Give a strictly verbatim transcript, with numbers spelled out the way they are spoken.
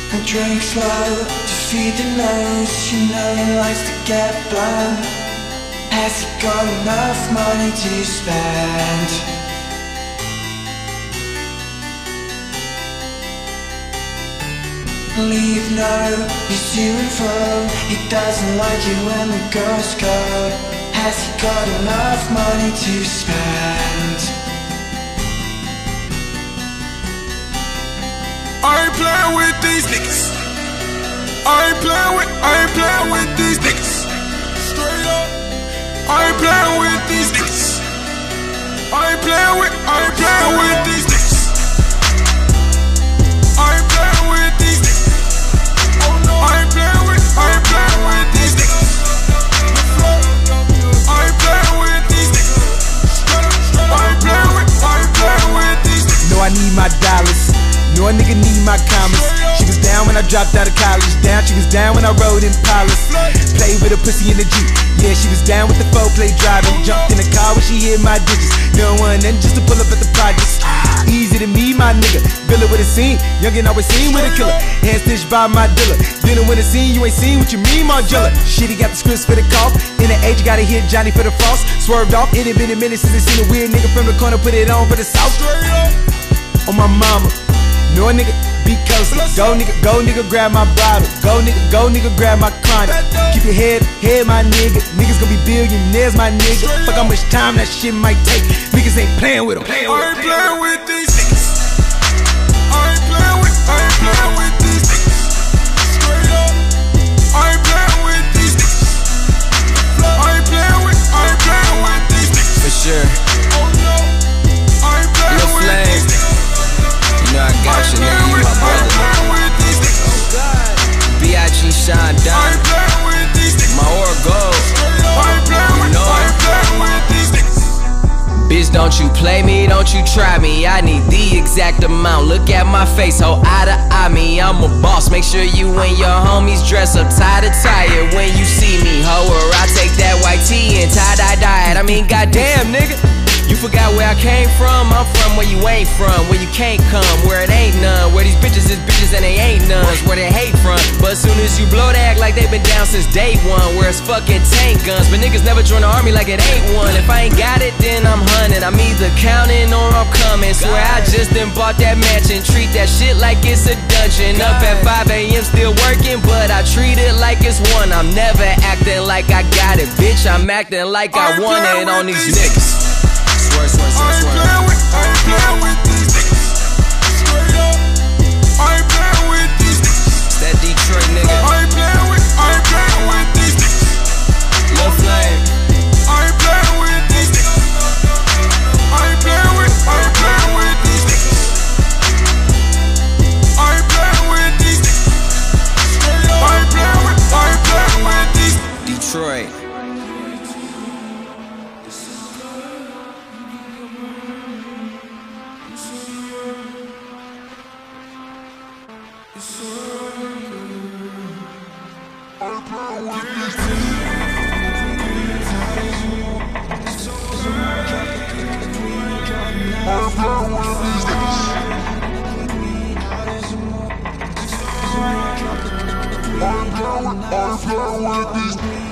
and drink slow to feed the nose. You know he likes to get blown. Has he got enough money to spend? Leave no, he's to and fro. He doesn't like it when the girls go. Has he got enough money to spend? I ain't playing with these niggas. I ain't playing with, I ain't playing with these niggas. Straight up. I ain't playing with these niggas. I ain't playing with, I ain't playing with these niggas. I ain't playing with these niggas. Oh no. I ain't playing with, I ain't playing with these niggas. I ain't playing with these niggas. I ain't playing with, I ain't playing with these niggas. Know I need my dollars. Know a nigga need my commas. She was down when I dropped out of college. Down, she was down when I rode in Impalas. Played with a pussy in the Jeep. Yeah, she was down with the four-play driving. Jumped in the car when she hit my digits. No one then just to pull up at the projects. Easy to me, my nigga. Bill it with a scene. Youngin' always seen with a killer. Hand stitched by my dealer. Dinner with a scene, you ain't seen what you mean, Margilla. Shit, he got the scripts for the cough. In the age, gotta hit Johnny for the frost. Swerved off. It had been a minute since I seen a weird nigga from the corner put it on for the south. On my mama. No nigga, be close. Go nigga, go nigga, grab my bottle. Go nigga, go nigga, grab my condom. Keep your head, head my nigga. Niggas gon' be billionaires, my nigga. Fuck how much time that shit might take. Niggas ain't playing with them. I ain't playing with these niggas. I ain't playing with, I ain't playing with these niggas. Straight up. I ain't playing with these niggas. I ain't playing with, I ain't playing with these niggas. For sure. Oh no. I ain't playing with these niggas. You know I got you, nigga, you my brother. B I G Sean Don, my aura gold. You know it. Bitch, don't you play me, don't you try me. I need the exact amount. Look at my face, ho, eye to eye me. I'm a boss, make sure you and your homies dress up tie to tie when you see me, ho. Or I take that white tee and tie-dye dye it. I mean, goddamn, nigga. You forgot where I came from? I'm from where you ain't from, where you can't come, where it ain't none, where these bitches is bitches and they ain't nuns, where they hate from. But as soon as you blow, they act like they been down since day one, where it's fucking tank guns. But niggas never join the army like it ain't one. If I ain't got it, then I'm hunting. I'm either counting or I'm coming. Swear I just done bought that mansion. Treat that shit like it's a dungeon. Up at five A M still working, but I treat it like it's one. I'm never acting like I got it, bitch. I'm acting like I want it on these niggas. I ain't playing with, I ain't playing with these niggas. Straight up. I ain't playing with these niggas. That Detroit nigga. I ain't playing with, I ain't playing with these niggas. Lil Flame. I ain't playing with these niggas. I ain't playing with, I ain't playing with these niggas. I ain't playing with these niggas. Straight up. I ain't playing with, I ain't playing with these. Detroit. I'm down with these